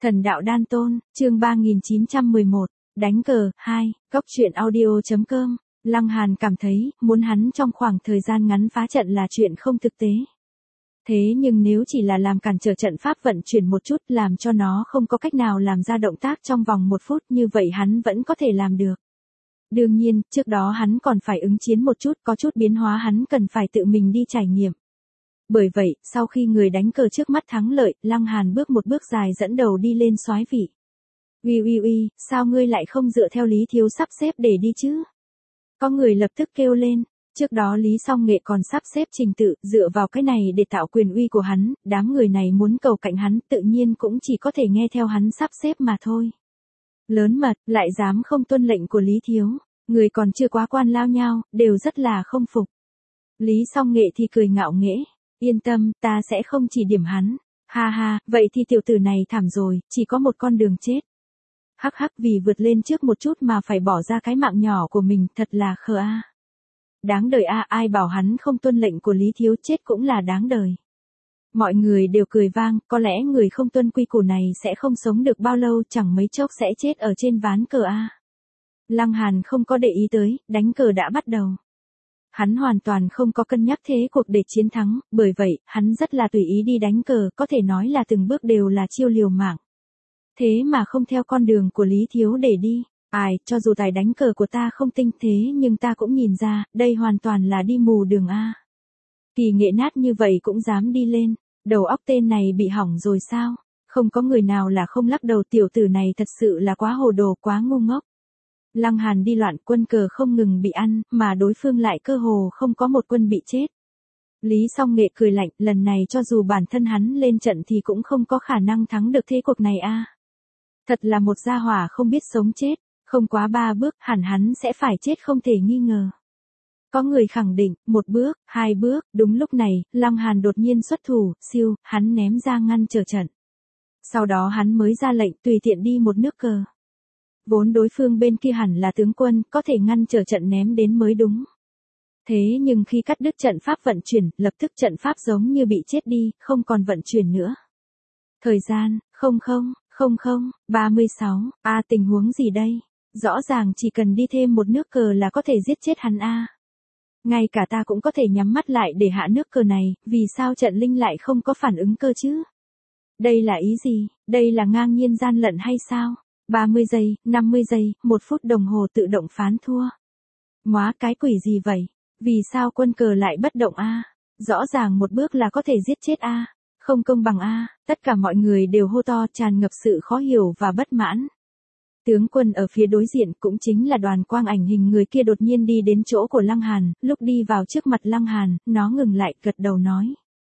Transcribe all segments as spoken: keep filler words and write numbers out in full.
Thần đạo đan tôn, chương ba nghìn chín trăm mười một, đánh cờ, hai, góc truyện audio.com, Lăng Hàn cảm thấy, muốn hắn trong khoảng thời gian ngắn phá trận là chuyện không thực tế. Thế nhưng nếu chỉ là làm cản trở trận pháp vận chuyển một chút làm cho nó không có cách nào làm ra động tác trong vòng một phút như vậy hắn vẫn có thể làm được. Đương nhiên, trước đó hắn còn phải ứng chiến một chút, có chút biến hóa hắn cần phải tự mình đi trải nghiệm. Bởi vậy, sau khi người đánh cờ trước mắt thắng lợi, Lăng Hàn bước một bước dài dẫn đầu đi lên soái vị. Uy uy uy, sao ngươi lại không dựa theo Lý Thiếu sắp xếp để đi chứ? Có người lập tức kêu lên, trước đó Lý Song Nghệ còn sắp xếp trình tự, dựa vào cái này để tạo quyền uy của hắn, đám người này muốn cầu cạnh hắn tự nhiên cũng chỉ có thể nghe theo hắn sắp xếp mà thôi. Lớn mật, lại dám không tuân lệnh của Lý Thiếu, người còn chưa quá quan lao nhau, đều rất là không phục. Lý Song Nghệ thì cười ngạo nghễ. Yên tâm, ta sẽ không chỉ điểm hắn. Ha ha, vậy thì tiểu tử này thảm rồi, chỉ có một con đường chết. Hắc hắc, vì vượt lên trước một chút mà phải bỏ ra cái mạng nhỏ của mình, thật là khờ a. Đáng đời a, ai bảo hắn không tuân lệnh của Lý Thiếu chết cũng là đáng đời. Mọi người đều cười vang, có lẽ người không tuân quy củ này sẽ không sống được bao lâu, chẳng mấy chốc sẽ chết ở trên ván cờ a. Lăng Hàn không có để ý tới, đánh cờ đã bắt đầu. Hắn hoàn toàn không có cân nhắc thế cuộc để chiến thắng, bởi vậy, hắn rất là tùy ý đi đánh cờ, có thể nói là từng bước đều là chiêu liều mạng. Thế mà không theo con đường của Lý Thiếu để đi, ai, cho dù tài đánh cờ của ta không tinh thế nhưng ta cũng nhìn ra, đây hoàn toàn là đi mù đường a. Kỳ nghệ nát như vậy cũng dám đi lên, đầu óc tên này bị hỏng rồi sao? Không có người nào là không lắc đầu, tiểu tử này thật sự là quá hồ đồ, quá ngu ngốc. Lăng Hàn đi loạn, quân cờ không ngừng bị ăn, mà đối phương lại cơ hồ không có một quân bị chết. Lý Song Nghệ cười lạnh, lần này cho dù bản thân hắn lên trận thì cũng không có khả năng thắng được thế cuộc này a. Thật là một gia hỏa không biết sống chết, không quá ba bước, hẳn hắn sẽ phải chết không thể nghi ngờ. Có người khẳng định, một bước, hai bước, đúng lúc này, Lăng Hàn đột nhiên xuất thủ, siêu, hắn ném ra ngăn trở trận. Sau đó hắn mới ra lệnh tùy tiện đi một nước cờ. Vốn đối phương bên kia hẳn là tướng quân, có thể ngăn trở trận ném đến mới đúng. Thế nhưng khi cắt đứt trận pháp vận chuyển, lập tức trận pháp giống như bị chết đi, không còn vận chuyển nữa. Thời gian, không không, không không, ba mươi sáu, a tình huống gì đây? Rõ ràng chỉ cần đi thêm một nước cờ là có thể giết chết hắn a. Ngay cả ta cũng có thể nhắm mắt lại để hạ nước cờ này, vì sao trận linh lại không có phản ứng cơ chứ? Đây là ý gì? Đây là ngang nhiên gian lận hay sao? ba mươi giây, năm mươi giây, một phút đồng hồ tự động phán thua. Móa cái quỷ gì vậy? Vì sao quân cờ lại bất động a? Rõ ràng một bước là có thể giết chết a. Không công bằng a. Tất cả mọi người đều hô to, tràn ngập sự khó hiểu và bất mãn. Tướng quân ở phía đối diện cũng chính là Đoàn Quang Ảnh hình người kia đột nhiên đi đến chỗ của Lăng Hàn, lúc đi vào trước mặt Lăng Hàn, nó ngừng lại, gật đầu nói.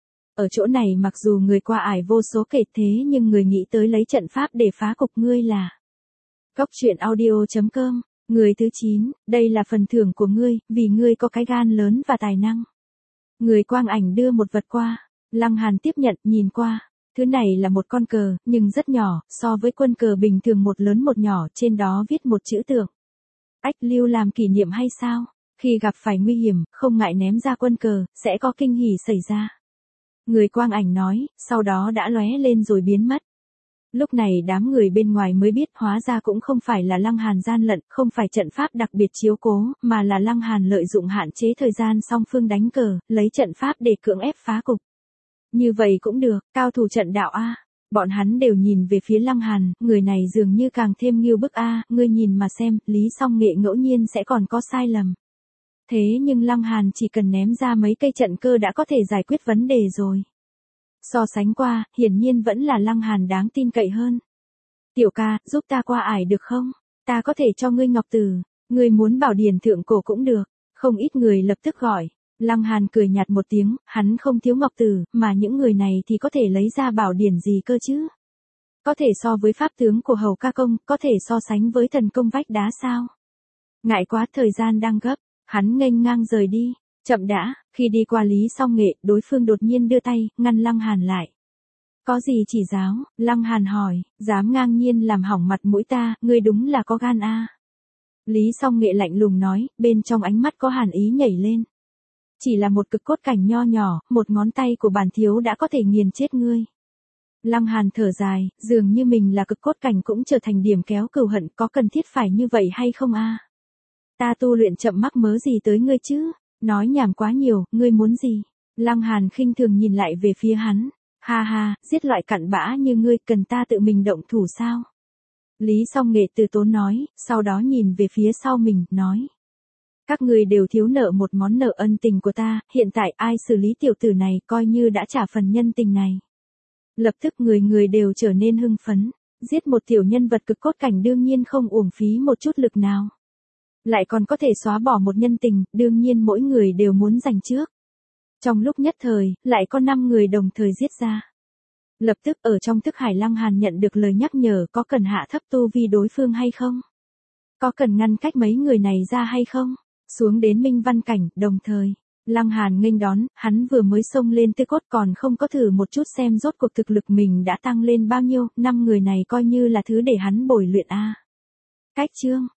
Ở chỗ này mặc dù người qua ải vô số kể thế nhưng người nghĩ tới lấy trận pháp để phá cục ngươi là. Góc truyện audio.com, người thứ chín, đây là phần thưởng của ngươi, vì ngươi có cái gan lớn và tài năng. Người Quang Ảnh đưa một vật qua, Lăng Hàn tiếp nhận, nhìn qua, thứ này là một con cờ, nhưng rất nhỏ, so với quân cờ bình thường một lớn một nhỏ, trên đó viết một chữ tượng. Ách, lưu làm kỷ niệm hay sao? Khi gặp phải nguy hiểm, không ngại ném ra quân cờ, sẽ có kinh hỉ xảy ra. Người Quang Ảnh nói, sau đó đã lóe lên rồi biến mất. Lúc này đám người bên ngoài mới biết hóa ra cũng không phải là Lăng Hàn gian lận, không phải trận pháp đặc biệt chiếu cố, mà là Lăng Hàn lợi dụng hạn chế thời gian song phương đánh cờ, lấy trận pháp để cưỡng ép phá cục. Như vậy cũng được, cao thủ trận đạo a. Bọn hắn đều nhìn về phía Lăng Hàn, người này dường như càng thêm nghiêu bức a, ngươi nhìn mà xem, Lý Song Nghệ ngẫu nhiên sẽ còn có sai lầm. Thế nhưng Lăng Hàn chỉ cần ném ra mấy cây trận cơ đã có thể giải quyết vấn đề rồi. So sánh qua, hiển nhiên vẫn là Lăng Hàn đáng tin cậy hơn. Tiểu ca, giúp ta qua ải được không? Ta có thể cho ngươi ngọc tử, ngươi muốn bảo điển thượng cổ cũng được. Không ít người lập tức gọi. Lăng Hàn cười nhạt một tiếng, hắn không thiếu ngọc tử, mà những người này thì có thể lấy ra bảo điển gì cơ chứ? Có thể so với pháp tướng của Hầu Ca Công, có thể so sánh với thần công vách đá sao? Ngại quá, thời gian đang gấp, hắn nghênh ngang rời đi. Chậm đã, khi đi qua Lý Song Nghệ, đối phương đột nhiên đưa tay, ngăn Lăng Hàn lại. Có gì chỉ giáo? Lăng Hàn hỏi, dám ngang nhiên làm hỏng mặt mũi ta, ngươi đúng là có gan a. Lý Song Nghệ lạnh lùng nói, bên trong ánh mắt có hàn ý nhảy lên. Chỉ là một cực cốt cảnh nho nhỏ, một ngón tay của bản thiếu đã có thể nghiền chết ngươi. Lăng Hàn thở dài, dường như mình là cực cốt cảnh cũng trở thành điểm kéo cừu hận, có cần thiết phải như vậy hay không a? Ta tu luyện chậm mắc mớ gì tới ngươi chứ? Nói nhảm quá nhiều, ngươi muốn gì? Lăng Hàn khinh thường nhìn lại về phía hắn. Ha ha, giết loại cặn bã như ngươi cần ta tự mình động thủ sao? Lý Song Nghệ từ tốn nói, sau đó nhìn về phía sau mình, nói. Các ngươi đều thiếu nợ một món nợ ân tình của ta, hiện tại ai xử lý tiểu tử này coi như đã trả phần nhân tình này. Lập tức người người đều trở nên hưng phấn, giết một tiểu nhân vật cực cốt cảnh đương nhiên không uổng phí một chút lực nào. Lại còn có thể xóa bỏ một nhân tình, đương nhiên mỗi người đều muốn giành trước. Trong lúc nhất thời, lại có năm người đồng thời giết ra. Lập tức ở trong thức hải Lăng Hàn nhận được lời nhắc nhở có cần hạ thấp tu vi đối phương hay không? Có cần ngăn cách mấy người này ra hay không? Xuống đến minh văn cảnh, đồng thời. Lăng Hàn nghênh đón, hắn vừa mới xông lên tư cốt còn không có thử một chút xem rốt cuộc thực lực mình đã tăng lên bao nhiêu, năm người này coi như là thứ để hắn bồi luyện a. Cách chương